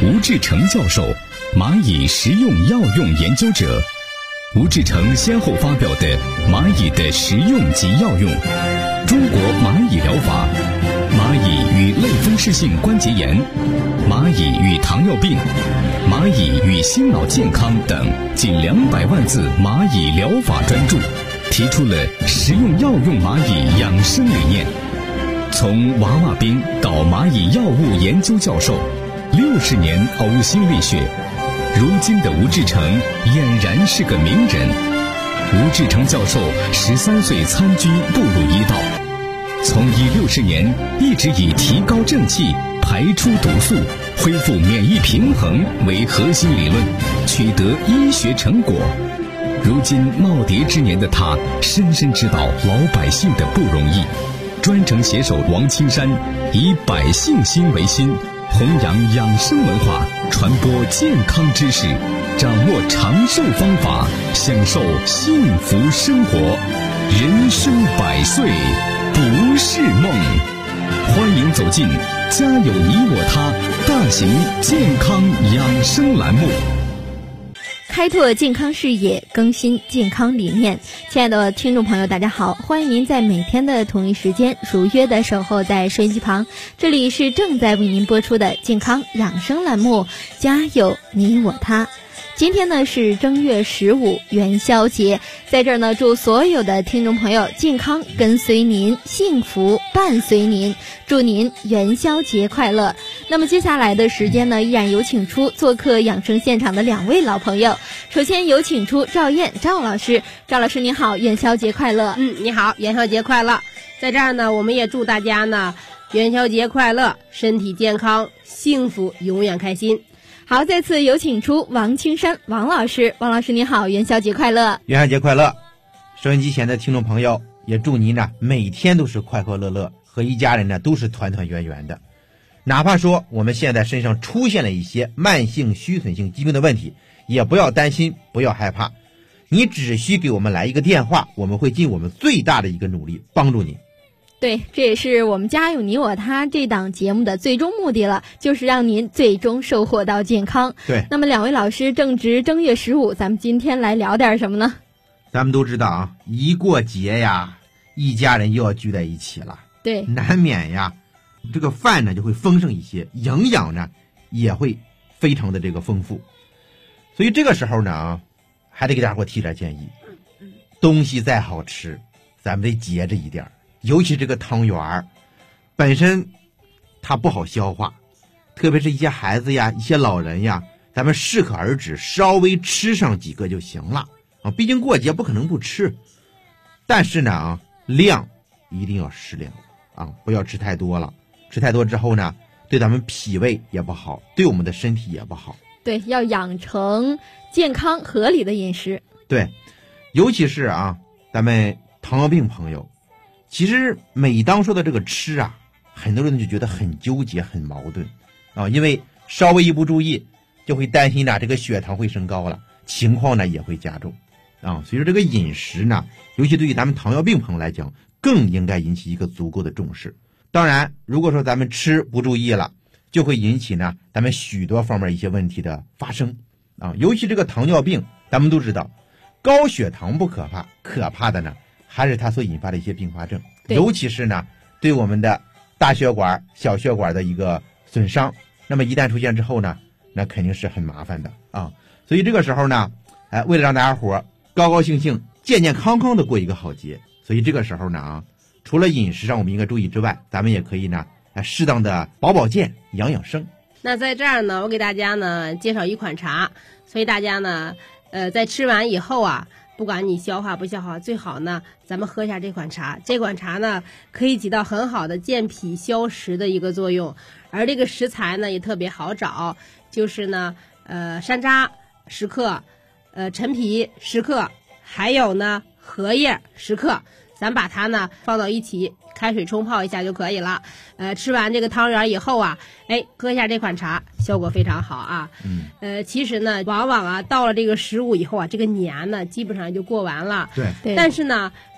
吴志成教授，蚂蚁食用药用研究者。吴志成先后发表的《蚂蚁的食用及药用》、《中国蚂蚁疗法》、《蚂蚁与类风湿性关节炎》、《蚂蚁与糖尿病》、《蚂蚁与心脑健康》等近200万字蚂蚁疗法专著，提出了食用药用蚂蚁养生理念。从娃娃兵到蚂蚁药物研究教授，60年呕心沥血，如今的吴志成俨然是个名人。吴志成教授13岁参军步入医道，从医60年一直以提高正气、排出毒素、恢复免疫平衡为核心理论，取得医学成果。如今耄耋之年的他，深深知道老百姓的不容易，专程携手王青山，以百姓心为心，弘扬养生文化，传播健康知识，掌握长寿方法，享受幸福生活。人生100岁不是梦。欢迎走进家有你我他大型健康养生栏目， 开拓健康视野，更新健康理念。亲爱的听众朋友，大家好，欢迎您在每天的同一时间如约的守候在收音机旁，这里是正在为您播出的健康养生栏目，家有你我他。今天呢是正月15元宵节，在这儿呢祝所有的听众朋友健康跟随您，幸福伴随您，祝您元宵节快乐。那么接下来的时间呢，依然有请出做客养生现场的2位老朋友。首先有请出赵燕赵老师，赵老师你好，元宵节快乐。 你好，元宵节快乐。在这儿呢，我们也祝大家呢元宵节快乐，身体健康，幸福永远开心。 好，再次有请出王青山王老师，王老师你好，元宵节快乐。 元宵节快乐。收音机前的听众朋友，也祝您呢每天都是快快乐乐，和一家人呢都是团团圆圆的。哪怕说我们现在身上出现了一些慢性虚损性疾病的问题，也不要担心，不要害怕，你只需给我们来一个电话，我们会尽我们最大的一个努力帮助你。 对，这也是我们家有你我他这档节目的最终目的了，就是让您最终收获到健康。 对， 那么2位老师正值正月15，咱们今天来聊点什么呢？ 咱们都知道啊，一过节呀，一家人又要聚在一起了。 对， 难免呀，这个饭呢就会丰盛一些，营养呢也会非常的这个丰富。所以这个时候呢，还得给大伙提点建议。东西再好吃，咱们得节制一点。尤其这个汤圆本身它不好消化，特别是一些孩子呀，一些老人呀，咱们适可而止，稍微吃上几个就行了啊。毕竟过节不可能不吃，但是呢量一定要适量啊，不要吃太多了。吃太多之后呢，对咱们脾胃也不好，对我们的身体也不好。 对，要养成健康合理的饮食。 对，尤其是咱们糖尿病朋友，其实每当说到这个吃啊，很多人就觉得很纠结很矛盾啊，因为稍微一不注意就会担心这个血糖会升高了，情况呢也会加重啊。所以说这个饮食呢，尤其对于咱们糖尿病朋友来讲，更应该引起一个足够的重视。当然如果说咱们吃不注意了，就会引起呢咱们许多方面一些问题的发生啊。尤其这个糖尿病，咱们都知道高血糖不可怕，可怕的呢还是它所引发的一些并发症，尤其是呢对我们的大血管小血管的一个损伤，那么一旦出现之后呢，那肯定是很麻烦的啊。所以这个时候呢，为了让大家伙高高兴兴健健康康的过一个好节，所以这个时候呢除了饮食上我们应该注意之外，咱们也可以呢适当的保健养生。 那在这儿呢，我给大家呢介绍一款茶，所以大家呢在吃完以后啊，不管你消化不消化，最好呢咱们喝一下这款茶。这款茶呢可以起到很好的健脾消食的一个作用，而这个食材呢也特别好找，就是呢山楂10克，陈皮10克，还有呢荷叶10克，咱把它呢放到一起，开水冲泡一下就可以了。吃完这个汤圆以后啊，喝一下这款茶，效果非常好啊。其实呢，往往到了这个15以后啊，这个年呢基本上就过完了。 对。 但是呢，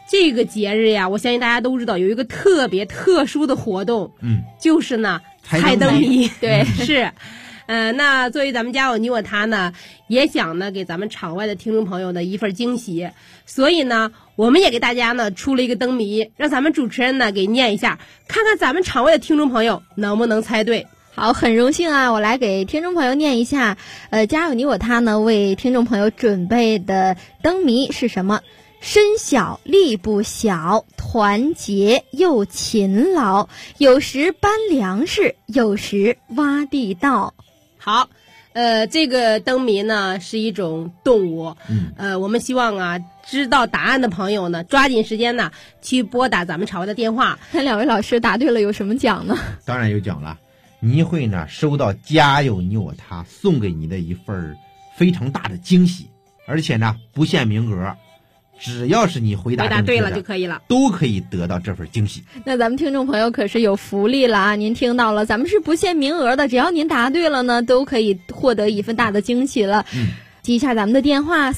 这个节日呀，我相信大家都知道有一个特别特殊的活动，就是呢猜灯谜。 对， 是。那作为咱们家有你我他呢，也想呢给咱们场外的听众朋友的一份惊喜，所以呢，我们也给大家呢出了一个灯谜，让咱们主持人呢给念一下，看看咱们场外的听众朋友能不能猜对。 好，很荣幸啊，我来给听众朋友念一下，家有你我他呢为听众朋友准备的灯谜是什么？身小力不小，团结又勤劳，有时搬粮食，有时挖地道。 好，这个灯谜呢是一种动物，我们希望啊，知道答案的朋友呢，抓紧时间呢去拨打咱们场外的电话。 那两位老师答对了有什么奖呢？ 当然有奖了，你会呢收到家有你我他送给你的一份非常大的惊喜，而且呢不限名额。只要是你回答对了就可以了， 都可以得到这份惊喜。 那咱们听众朋友可是有福利了啊！您听到了，咱们是不限名额的，只要您答对了呢，都可以获得一份大的惊喜了。记一下咱们的电话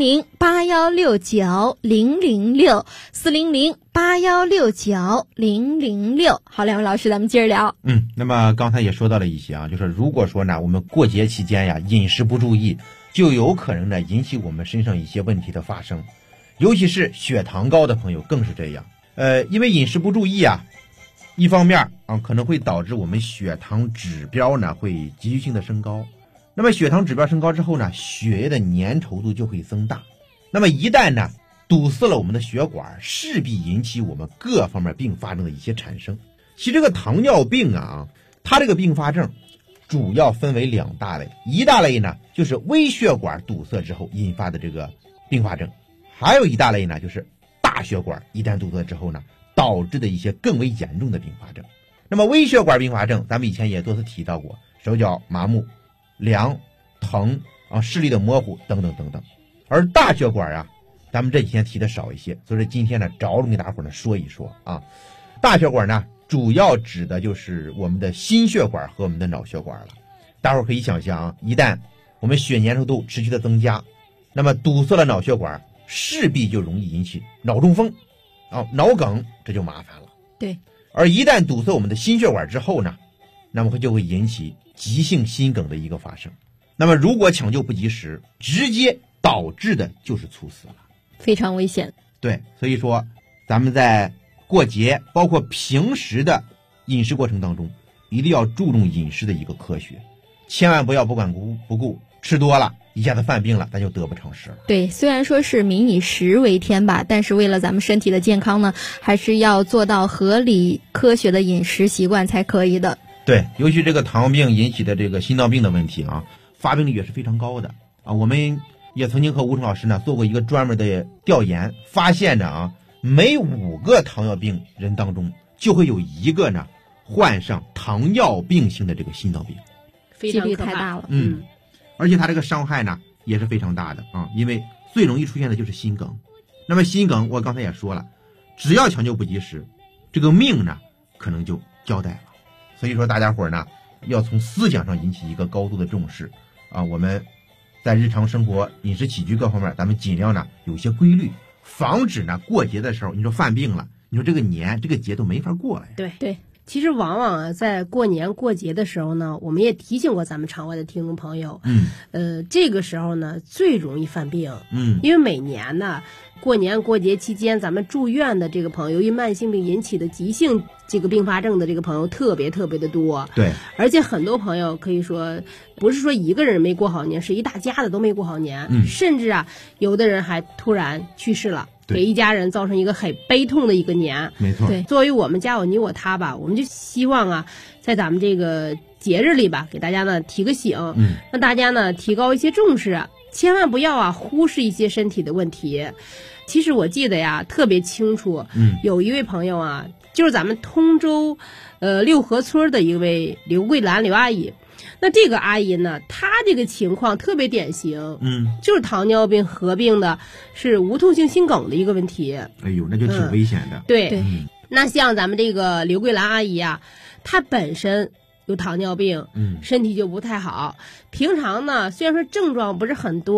：400-8169-006，400-8169-006。好，两位老师，咱们接着聊。 那么刚才也说到了一些啊，就是如果说呢，我们过节期间呀，饮食不注意，就有可能呢引起我们身上一些问题的发生，尤其是血糖高的朋友更是这样。因为饮食不注意啊，一方面啊可能会导致我们血糖指标呢会急剧性的升高。那么血糖指标升高之后呢，血液的粘稠度就会增大。那么一旦呢堵塞了我们的血管，势必引起我们各方面并发症的一些产生。其实这个糖尿病啊，它这个并发症主要分为2大类，一大类呢就是微血管堵塞之后引发的这个并发症，还有一大类呢就是大血管一旦堵塞之后呢导致的一些更为严重的并发症。那么微血管并发症咱们以前也多次提到过，手脚麻木、凉、疼啊、视力的模糊等等等等。而大血管啊咱们这几天提的少一些，所以说今天呢着重给大伙呢说一说啊。大血管呢主要指的就是我们的心血管和我们的脑血管了。大伙儿可以想象，一旦我们血粘稠度持续的增加，那么堵塞了脑血管，势必就容易引起脑中风啊、脑梗，这就麻烦了。 对。 而一旦堵塞我们的心血管之后呢，那么它就会引起急性心梗的一个发生。那么如果抢救不及时，直接导致的就是猝死了， 非常危险。 对，所以说咱们在过节包括平时的饮食过程当中，一定要注重饮食的一个科学，千万不要不管不顾，吃多了一下子犯病了，咱就得不偿失了。 对，虽然说是民以食为天吧，但是为了咱们身体的健康呢，还是要做到合理科学的饮食习惯才可以的。 对，尤其这个糖尿病引起的这个心脏病的问题啊，发病率也是非常高的啊。我们也曾经和吴成老师呢做过一个专门的调研，发现呢啊，每5个糖尿病人当中就会有1个呢患上糖尿病性的这个心脏病， 非常几率太大了。 而且它这个伤害呢也是非常大的啊，因为最容易出现的就是心梗。那么心梗我刚才也说了，只要抢救不及时，这个命呢可能就交代了。所以说大家伙呢要从思想上引起一个高度的重视啊，我们在日常生活饮食起居各方面咱们尽量呢有些规律，防止呢过节的时候你说犯病了，你说这个年这个节都没法过来。 对，其实往往啊在过年过节的时候呢，我们也提醒过咱们场外的听众朋友，这个时候呢最容易犯病，因为每年呢过年过节期间咱们住院的这个朋友，由于慢性病引起的急性这个并发症的这个朋友特别的多。 对， 而且很多朋友可以说不是说一个人没过好年，是一大家子都没过好年，甚至啊有的人还突然去世了，给一家人造成一个很悲痛的一个年。 没错。 对，作为我们家有你我他吧，我们就希望啊在咱们这个节日里吧，给大家呢提个醒，让大家呢提高一些重视，千万不要啊忽视一些身体的问题。其实我记得呀特别清楚，有一位朋友啊，就是咱们通州六合村的一位刘桂兰刘阿姨。那这个阿姨呢，她这个情况特别典型，就是糖尿病合并的是无痛性心梗的一个问题。 哎呦，那就挺危险的。 对，那像咱们这个刘桂兰阿姨啊，她本身有糖尿病，身体就不太好。平常呢，虽然说症状不是很多，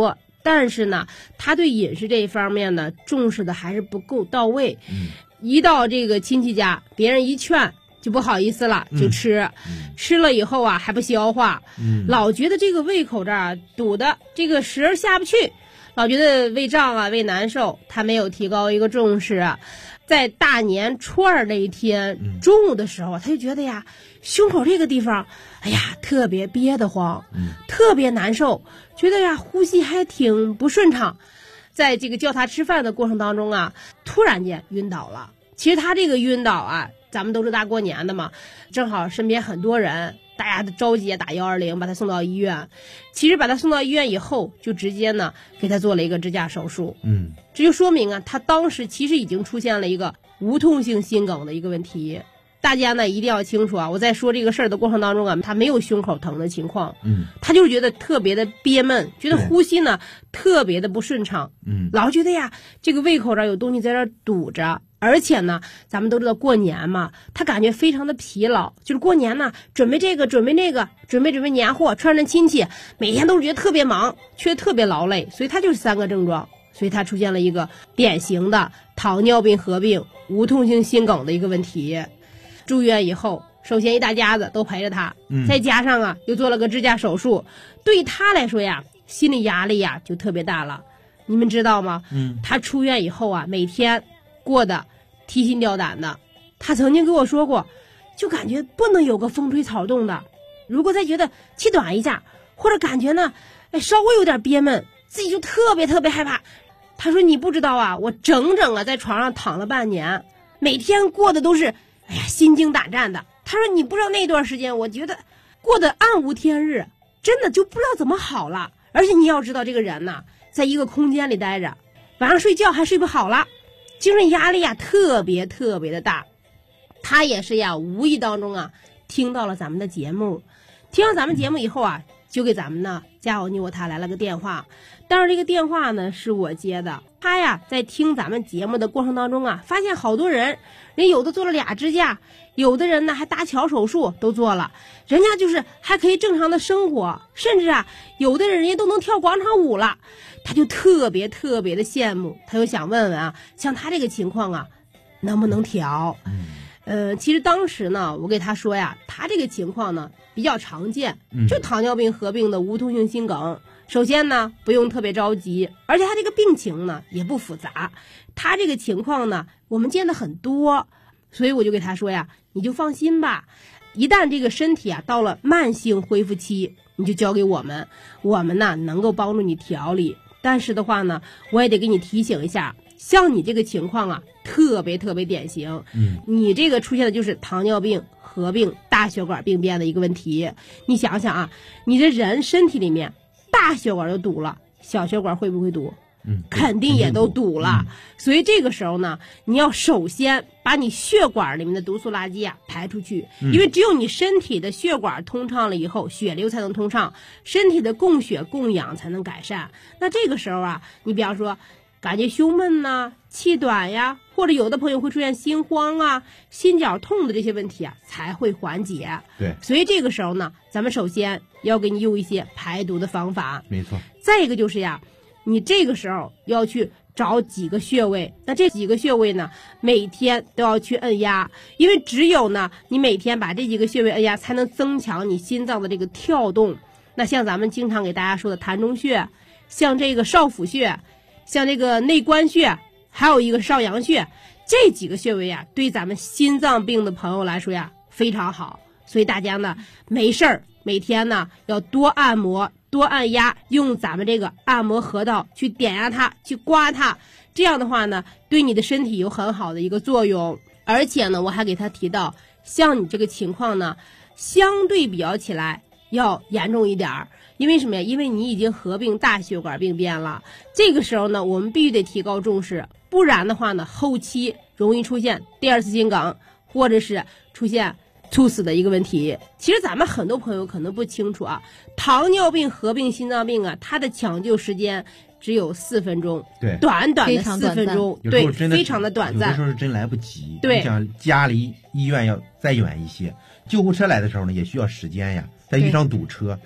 但是呢，他对饮食这一方面呢重视的还是不够到位。一到这个亲戚家，别人一劝就不好意思了，就吃，吃了以后啊还不消化，老觉得这个胃口这儿堵的这个食儿下不去，老觉得胃胀啊胃难受，他没有提高一个重视。在大年初二那一天中午的时候，他就觉得呀胸口这个地方哎呀特别憋得慌，特别难受，觉得呀呼吸还挺不顺畅。在这个叫他吃饭的过程当中啊，突然间晕倒了。其实他这个晕倒啊，咱们都是大过年的嘛，正好身边很多人，大家都着急打120把他送到医院。其实把他送到医院以后，就直接呢给他做了一个支架手术。这就说明啊，他当时其实已经出现了一个无痛性心梗的一个问题。大家呢一定要清楚啊，我在说这个事儿的过程当中啊，他没有胸口疼的情况，他就是觉得特别的憋闷，觉得呼吸呢特别的不顺畅，老觉得呀这个胃口这儿有东西在这儿堵着。而且呢，咱们都知道过年嘛，他感觉非常的疲劳，就是过年呢，准备这个，准备那个，准备年货，串亲戚，每天都是觉得特别忙，却特别劳累，所以他就是3个症状，所以他出现了一个典型的糖尿病合并无痛性心梗的一个问题。住院以后，首先一大家子都陪着他，再加上啊又做了个支架手术，对他来说呀，心理压力呀就特别大了。你们知道吗？他出院以后啊，每天过得提心吊胆的。他曾经跟我说过，就感觉不能有个风吹草动的，如果再觉得气短一下，或者感觉呢稍微有点憋闷，自己就特别害怕。他说你不知道啊，我整整啊在床上躺了半年，每天过的都是哎呀心惊胆战的。他说你不知道那段时间我觉得过得暗无天日，真的就不知道怎么好了。而且你要知道这个人呢，在一个空间里待着，晚上睡觉还睡不好了，精神压力呀特别的大。他也是呀无意当中啊听到了咱们的节目，听到咱们节目以后啊，就给咱们呢家有你我他来了个电话。但是这个电话呢是我接的，他呀在听咱们节目的过程当中啊，发现好多人有的做了2支架，有的人呢还搭桥手术都做了，人家就是还可以正常的生活，甚至啊有的人家都能跳广场舞了。他就特别的羡慕，他就想问问啊，像他这个情况啊能不能调。其实当时呢我给他说呀，他这个情况呢比较常见，就糖尿病合并的无痛性心梗。首先呢不用特别着急，而且他这个病情呢也不复杂，他这个情况呢我们见的很多，所以我就给他说呀，你就放心吧，一旦这个身体啊到了慢性恢复期，你就交给我们，我们呢能够帮助你调理。但是的话呢，我也得给你提醒一下，像你这个情况啊特别典型，你这个出现的就是糖尿病合并大血管病变的一个问题。你想想啊，你这人身体里面大血管都堵了，小血管会不会堵？肯定也都堵了。所以这个时候呢，你要首先把你血管里面的毒素垃圾啊排出去，因为只有你身体的血管通畅了以后，血流才能通畅，身体的供血供氧才能改善。那这个时候啊，你比方说感觉胸闷呐、气短呀，或者有的朋友会出现心慌啊、心绞痛的这些问题啊，才会缓解。 对， 所以这个时候呢，咱们首先要给你用一些排毒的方法。 没错。 再一个就是呀，你这个时候要去找几个穴位，那这几个穴位呢，每天都要去按压，因为只有呢，你每天把这几个穴位按压，才能增强你心脏的这个跳动。那像咱们经常给大家说的膻中穴，像这个少府穴，像这个内关穴，还有一个少阳穴，这几个穴位呀，对咱们心脏病的朋友来说呀，非常好。所以大家呢，没事儿每天呢要多按摩、多按压，用咱们这个按摩核桃去点压它、去刮它，这样的话呢，对你的身体有很好的一个作用。而且呢，我还给他提到，像你这个情况呢，相对比较起来要严重一点儿。因为什么呀？因为你已经合并大血管病变了，这个时候呢，我们必须得提高重视，不然的话呢，后期容易出现第2次心梗，或者是出现猝死的一个问题。其实咱们很多朋友可能不清楚啊，糖尿病合并心脏病啊，它的抢救时间只有4分钟， 对， 短的4分钟，对，非常的短暂。 有的时候是真来不及， 对， 你想家离医院要再远一些，救护车来的时候呢，也需要时间呀，再遇上堵车，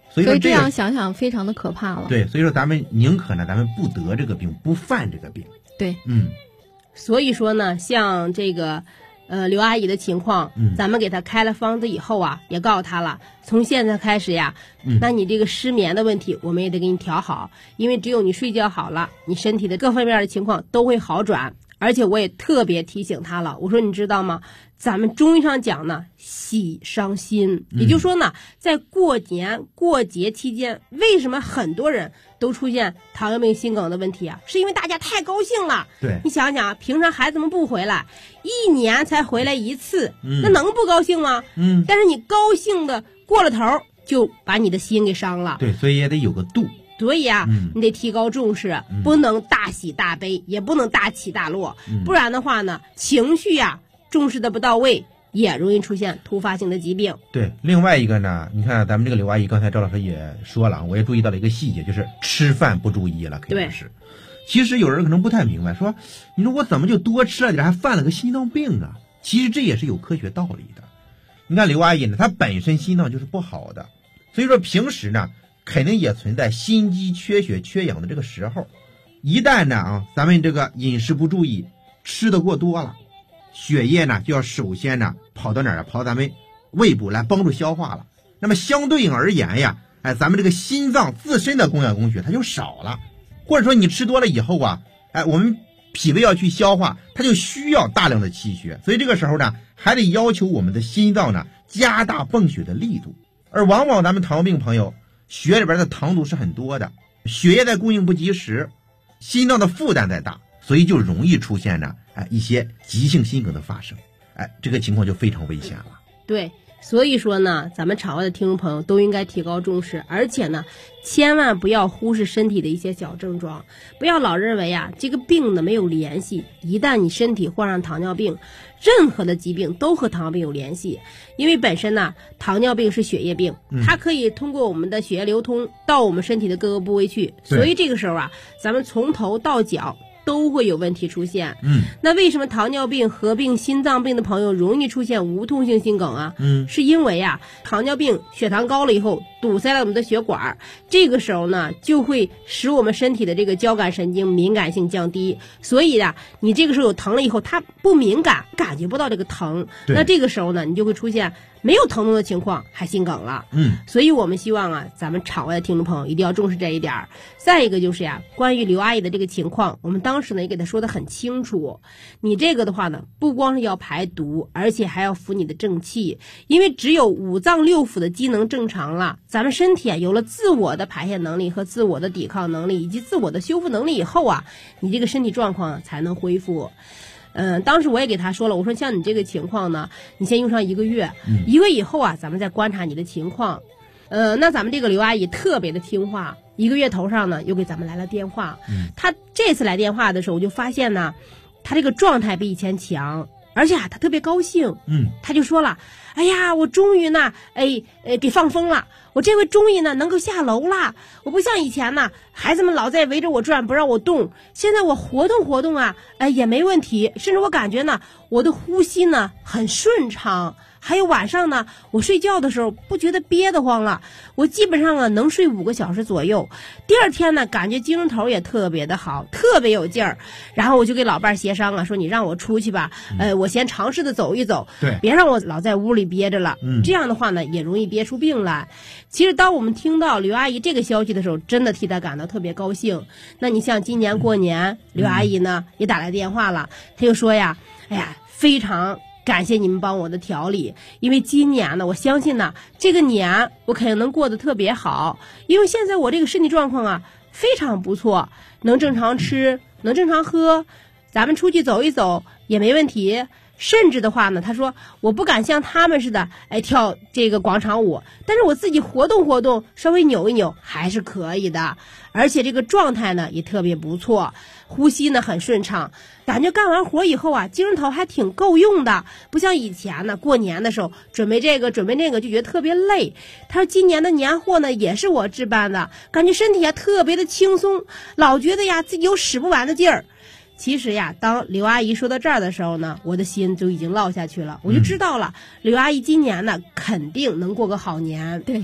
所以这所以说样想想非常的可怕了。 对，所以说咱们宁可呢，咱们不得这个病，不犯这个病。 对， 所以说呢，像这个刘阿姨的情况，咱们给她开了方子以后啊，也告诉她了，从现在开始呀，那你这个失眠的问题，我们也得给你调好，因为只有你睡觉好了，你身体的各方面的情况都会好转。而且我也特别提醒她了，我说你知道吗？咱们中医上讲呢，喜伤心，也就是说呢，在过年过节期间，为什么很多人都出现糖尿病、心梗的问题啊？是因为大家太高兴了。 对， 你想想，平常孩子们不回来，1年才回来一次，那能不高兴吗？但是你高兴的过了头，就把你的心给伤了。 对，所以也得有个度。 所以啊，你得提高重视，不能大喜大悲，也不能大起大落，不然的话呢，情绪呀重视的不到位，也容易出现突发性的疾病。 对，另外一个呢，你看咱们这个刘阿姨刚才赵老师也说了，我也注意到了一个细节，就是吃饭不注意了，可以说是。其实有人可能不太明白，说你说我怎么就多吃了点，还犯了个心脏病啊？其实这也是有科学道理的。你看刘阿姨呢，她本身心脏就是不好的，所以说平时呢，肯定也存在心肌缺血缺氧的这个时候。一旦呢咱们这个饮食不注意，吃的过多了，血液呢就要首先呢跑到哪儿？跑到咱们胃部来帮助消化了。那么相对应而言呀，咱们这个心脏自身的供氧供血它就少了，或者说你吃多了以后啊，我们脾胃要去消化，它就需要大量的气血，所以这个时候呢，还得要求我们的心脏呢加大泵血的力度。而往往咱们糖尿病朋友血里边的糖度是很多的，血液在供应不及时，心脏的负担在大，所以就容易出现呢一些急性心梗的发生，这个情况就非常危险了。 对，所以说呢，咱们场外的听众朋友都应该提高重视，而且呢，千万不要忽视身体的一些小症状，不要老认为啊这个病呢没有联系。一旦你身体患上糖尿病，任何的疾病都和糖尿病有联系，因为本身呢，糖尿病是血液病，它可以通过我们的血液流通到我们身体的各个部位去，所以这个时候啊，咱们从头到脚都会有问题出现。那为什么糖尿病合并心脏病的朋友容易出现无痛性心梗啊？是因为啊，糖尿病血糖高了以后堵塞了我们的血管，这个时候呢就会使我们身体的这个交感神经敏感性降低，所以啊，你这个时候有疼了以后，它不敏感，感觉不到这个疼，那这个时候呢，你就会出现没有疼痛的情况还心梗了。所以我们希望啊，咱们场外的听众朋友一定要重视这一点。再一个就是呀，关于刘阿姨的这个情况，我们当时呢也给她说得很清楚，你这个的话呢，不光是要排毒，而且还要扶你的正气，因为只有五脏六腑的机能正常了，咱们身体啊有了自我的排泄能力和自我的抵抗能力以及自我的修复能力以后啊，你这个身体状况才能恢复。当时我也给他说了，我说像你这个情况呢，你先用上1个月，1个月以后啊，咱们再观察你的情况。那咱们这个刘阿姨特别的听话，1个月头上呢又给咱们来了电话。她这次来电话的时候，我就发现呢，她这个状态比以前强，而且啊，她特别高兴。她就说了，哎呀，我终于呢，给放风了，我这回终于呢能够下楼了，我不像以前呢，孩子们老在围着我转不让我动，现在我活动活动啊，也没问题，甚至我感觉呢，我的呼吸呢很顺畅，还有晚上呢，我睡觉的时候不觉得憋得慌了，我基本上啊能睡5个小时左右，第二天呢感觉精神头也特别的好，特别有劲儿，然后我就给老伴协商啊，说你让我出去吧，我先尝试的走一走， 对， 别让我老在屋里憋着了，这样的话呢也容易憋出病来。其实当我们听到刘阿姨这个消息的时候，真的替她感到特别高兴。那你像今年过年，刘阿姨呢也打来电话了，她就说呀，哎呀，非常感谢你们帮我的调理，因为今年呢，我相信呢，这个年我肯定能过得特别好，因为现在我这个身体状况啊非常不错，能正常吃，能正常喝，咱们出去走一走也没问题。甚至的话呢，他说我不敢像他们似的，跳这个广场舞，但是我自己活动活动，稍微扭一扭还是可以的，而且这个状态呢也特别不错，呼吸呢很顺畅，感觉干完活以后啊，精神头还挺够用的，不像以前呢，过年的时候准备这个准备那个就觉得特别累。他说今年的年货呢也是我置办的，感觉身体啊特别的轻松，老觉得呀自己有使不完的劲儿。其实呀，当刘阿姨说到这儿的时候呢，我的心就已经落下去了，我就知道了，刘阿姨今年呢肯定能过个好年。 对，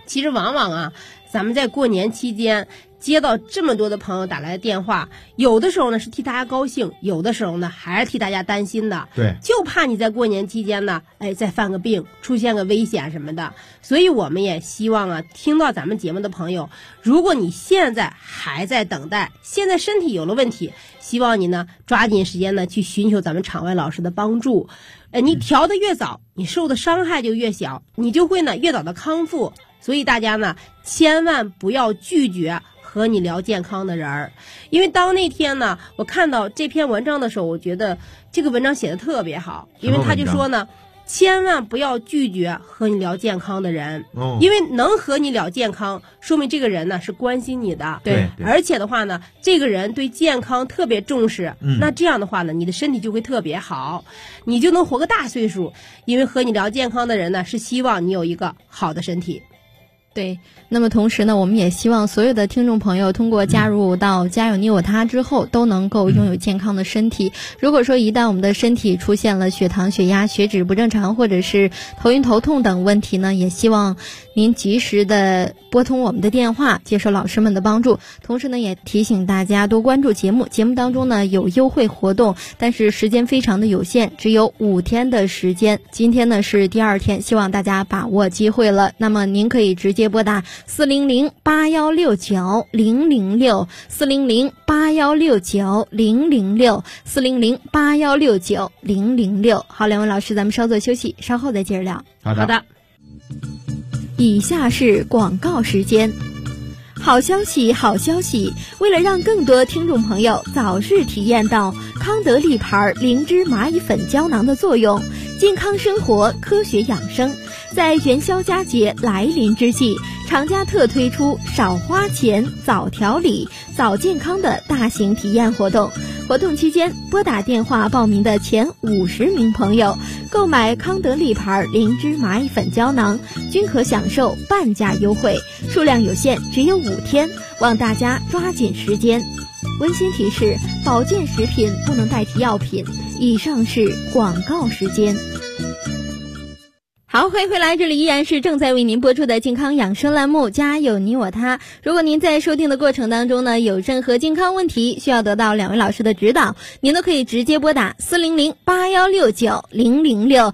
其实往往啊，咱们在过年期间接到这么多的朋友打来的电话，有的时候呢是替大家高兴，有的时候呢还是替大家担心的。 对， 就怕你在过年期间呢，再犯个病，出现个危险什么的。所以我们也希望啊，听到咱们节目的朋友，如果你现在还在等待，现在身体有了问题，希望你呢抓紧时间呢去寻求咱们场外老师的帮助。你调得越早，你受的伤害就越小，你就会呢越早的康复。所以大家呢千万不要拒绝和你聊健康的人儿，因为当那天呢我看到这篇文章的时候，我觉得这个文章写的特别好，因为他就说呢，千万不要拒绝和你聊健康的人，因为能和你聊健康，说明这个人呢是关心你的， 对， 而且的话呢，这个人对健康特别重视，那这样的话呢，你的身体就会特别好，你就能活个大岁数，因为和你聊健康的人呢，是希望你有一个好的身体。 对，那么同时呢，我们也希望所有的听众朋友通过加入到家有你我他之后，都能够拥有健康的身体。如果说一旦我们的身体出现了血糖、血压、血脂不正常，或者是头晕头痛等问题呢，也希望您及时的拨通我们的电话，接受老师们的帮助。同时呢，也提醒大家多关注节目，节目当中呢有优惠活动，但是时间非常的有限，只有5天的时间。今天呢是第2天，希望大家把握机会了。那么您可以直接拨打400-8169-006 400-8169-006 400-8169-006。好，两位老师，咱们稍作休息，稍后再接着聊。 好的。 以下是广告时间。好消息，好消息！为了让更多听众朋友早日体验到康德利牌灵芝蚂蚁粉胶囊的作用，健康生活，科学养生，在元宵佳节来临之际，厂家特推出少花钱早调理早健康的大型体验活动。活动期间，拨打电话报名的前50名朋友购买康德利牌灵芝蚂蚁粉胶囊，均可享受半价优惠，数量有限，只有5天，望大家抓紧时间。温馨提示：保健食品不能代替药品。以上是广告时间。好，欢迎回来，这里依然是正在为您播出的健康养生栏目家有你我他。如果您在收听的过程当中呢，有任何健康问题需要得到2位老师的指导，您都可以直接拨打400-8169-006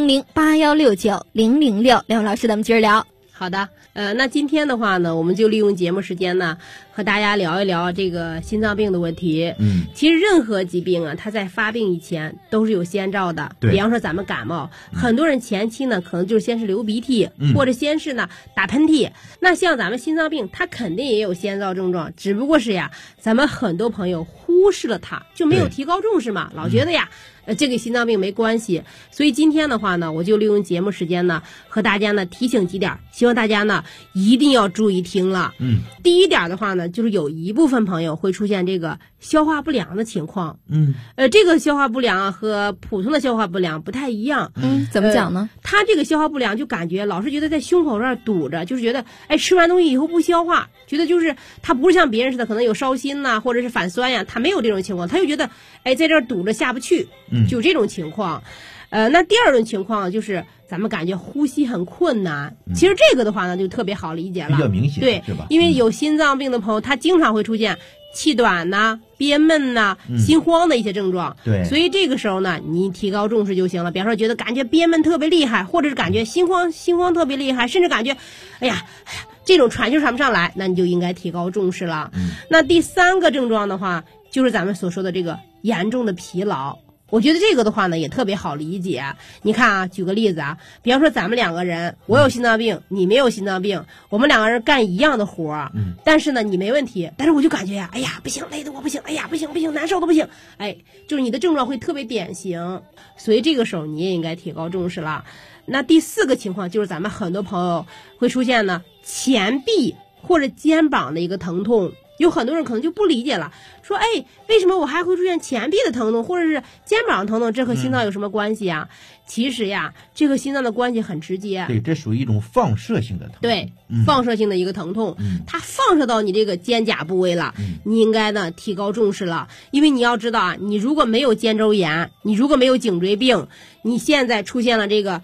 400-8169-006。两位老师，咱们接着聊。 好的，那今天的话呢，我们就利用节目时间呢，和大家聊一聊这个心脏病的问题。其实任何疾病啊，它在发病以前都是有先兆的。比方说咱们感冒，很多人前期呢，可能就是先是流鼻涕，或者先是呢打喷嚏。那像咱们心脏病，它肯定也有先兆症状，只不过是呀，咱们很多朋友忽视了它，就没有提高重视嘛，老觉得呀。这个心脏病没关系，所以今天的话呢，我就利用节目时间呢，和大家呢提醒几点，希望大家呢一定要注意听了。第一点的话呢，就是有一部分朋友会出现这个消化不良的情况。这个消化不良啊和普通的消化不良不太一样。 怎么讲呢？ 他这个消化不良就感觉老是觉得在胸口这儿堵着，就是觉得吃完东西以后不消化，觉得就是他不是像别人似的可能有烧心呐，或者是反酸呀，他没有这种情况，他就觉得在这儿堵着下不去。就这种情况。那第二种情况就是咱们感觉呼吸很困难。其实这个的话呢就特别好理解了， 比较明显， 对， 是吧？ 因为有心脏病的朋友，他经常会出现气短呐、憋闷呐、心慌的一些症状。 对， 所以这个时候呢，你提高重视就行了。比方说觉得感觉憋闷特别厉害，或者是感觉心慌特别厉害，甚至感觉这种喘气喘不上来，那你就应该提高重视了。那第3个症状的话，就是咱们所说的这个严重的疲劳。我觉得这个的话呢也特别好理解。你看啊，举个例子啊，比方说咱们2个人，我有心脏病，你没有心脏病，我们2个人干一样的活，但是呢你没问题，但是我就感觉呀，不行，累得我不行，不行，难受的不行，就是你的症状会特别典型，所以这个时候你也应该提高重视了。那第4个情况就是咱们很多朋友会出现呢前臂或者肩膀的一个疼痛。有很多人可能就不理解了，说为什么我还会出现前臂的疼痛或者是肩膀疼痛，这和心脏有什么关系啊？其实呀，这和心脏的关系很直接。 对，这属于一种放射性的疼痛。 对，放射性的一个疼痛，它放射到你这个肩胛部位了，你应该呢提高重视了。因为你要知道啊，你如果没有肩周炎，你如果没有颈椎病，你现在出现了这个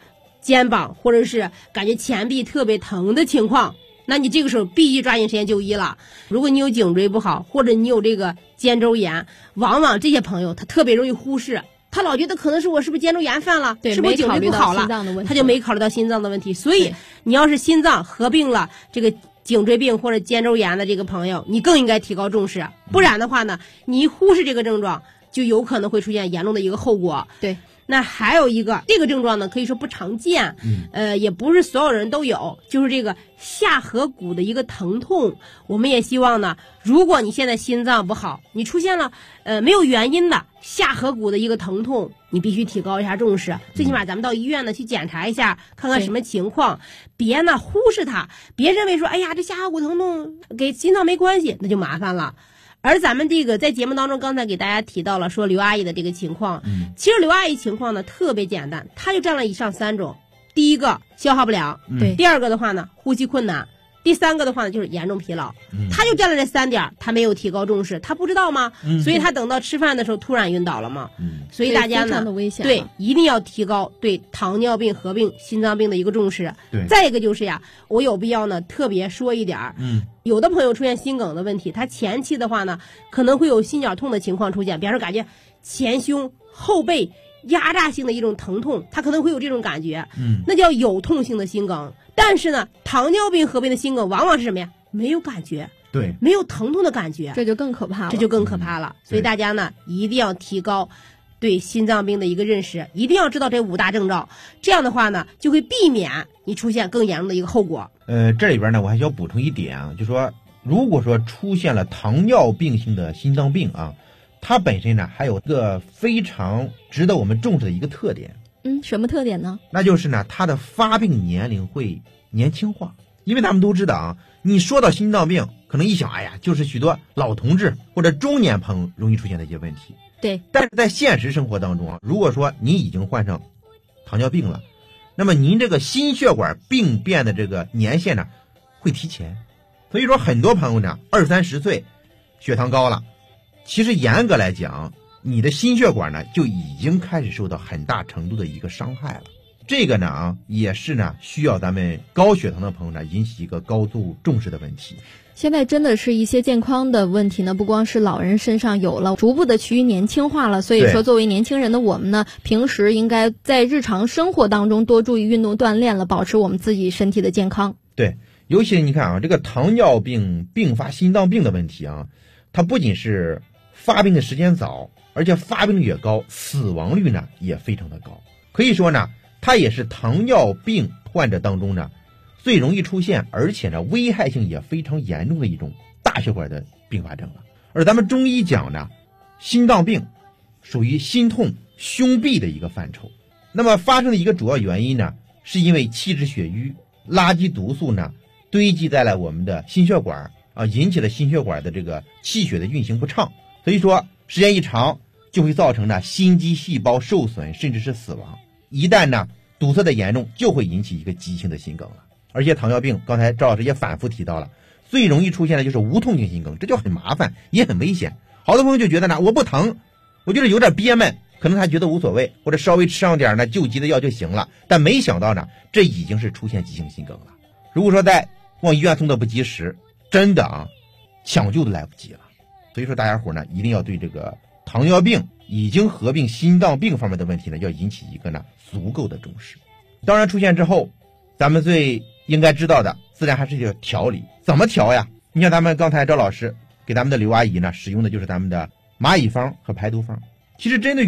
肩膀或者是感觉前臂特别疼的情况，那你这个时候必须抓紧时间就医了。如果你有颈椎不好，或者你有这个肩周炎，往往这些朋友他特别容易忽视，他老觉得可能是我是不是肩周炎犯了， 对， 是不是颈椎不好了，他就没考虑到心脏的问题。所以你要是心脏合并了这个颈椎病或者肩周炎的这个朋友，你更应该提高重视，不然的话呢，你一忽视这个症状，就有可能会出现严重的一个后果。 对。 那还有一个这个症状呢，可以说不常见，也不是所有人都有，就是这个下颌骨的一个疼痛。我们也希望呢，如果你现在心脏不好，你出现了没有原因的下颌骨的一个疼痛，你必须提高一下重视，最起码咱们到医院呢去检查一下，看看什么情况，别呢忽视它，别认为说哎呀这下颌骨疼痛给心脏没关系，那就麻烦了。而咱们这个在节目当中刚才给大家提到了说刘阿姨的这个情况，其实刘阿姨情况呢特别简单，她就占了以上3种。第一个消化不良， 对； 第二个的话呢呼吸困难，第三个的话呢就是严重疲劳。她就占了这3点，她没有提高重视，她不知道吗？所以她等到吃饭的时候突然晕倒了嘛。所以大家呢对一定要提高对糖尿病合并心脏病的一个重视。 对， 再一个就是呀，我有必要呢特别说一点，有的朋友出现心梗的问题，他前期的话呢，可能会有心绞痛的情况出现，比方说感觉前胸后背压榨性的一种疼痛，他可能会有这种感觉，那叫有痛性的心梗。但是呢，糖尿病合并的心梗往往是什么呀？没有感觉， 对， 没有疼痛的感觉， 这就更可怕了， 这就更可怕了。所以大家呢，一定要提高对心脏病的一个认识，一定要知道这5大征兆，这样的话呢，就会避免你出现更严重的一个后果。 这里边呢，我还需要补充一点啊，就说如果说出现了糖尿病性的心脏病啊，它本身呢还有一个非常值得我们重视的一个特点。 什么特点呢？ 那就是呢，它的发病年龄会年轻化。因为咱们都知道啊，你说到心脏病，可能一想，哎呀，就是许多老同志或者中年朋友容易出现的一些问题。 对， 但是在现实生活当中啊，如果说你已经患上糖尿病了，那么您这个心血管病变的这个年限呢，会提前。所以说很多朋友呢，20-30岁血糖高了，其实严格来讲，你的心血管呢就已经开始受到很大程度的一个伤害了。这个呢也是呢需要咱们高血糖的朋友呢引起一个高度重视的问题。 现在真的是一些健康的问题呢，不光是老人身上有了，逐步的趋于年轻化了。所以说作为年轻人的我们呢，平时应该在日常生活当中多注意运动锻炼了，保持我们自己身体的健康。 对，尤其你看啊，这个糖尿病并发心脏病的问题啊，它不仅是发病的时间早，而且发病率也高，死亡率呢也非常的高。可以说呢，它也是糖尿病患者当中呢最容易出现，而且呢危害性也非常严重的一种大血管的并发症了。而咱们中医讲呢，心脏病属于心痛胸痹的一个范畴。那么发生的一个主要原因呢，是因为气滞血瘀，垃圾毒素呢堆积在了我们的心血管啊，引起了心血管的这个气血的运行不畅。所以说时间一长，就会造成呢心肌细胞受损，甚至是死亡。一旦呢堵塞的严重，就会引起一个急性的心梗了。而且糖尿病刚才赵老师也反复提到了，最容易出现的就是无痛性心梗，这就很麻烦也很危险。好多朋友就觉得呢，我不疼，我就是有点憋闷，可能他觉得无所谓，或者稍微吃上点呢救急的药就行了，但没想到呢，这已经是出现急性心梗了。如果说在往医院送的不及时，真的啊抢救都来不及了。所以说大家伙呢一定要对这个糖尿病已经合并心脏病方面的问题呢，要引起一个呢足够的重视。当然出现之后，咱们最应该知道的自然还是要调理。怎么调呀？你像咱们刚才赵老师给咱们的刘阿姨呢使用的就是咱们的蚂蚁方和排毒方。其实针对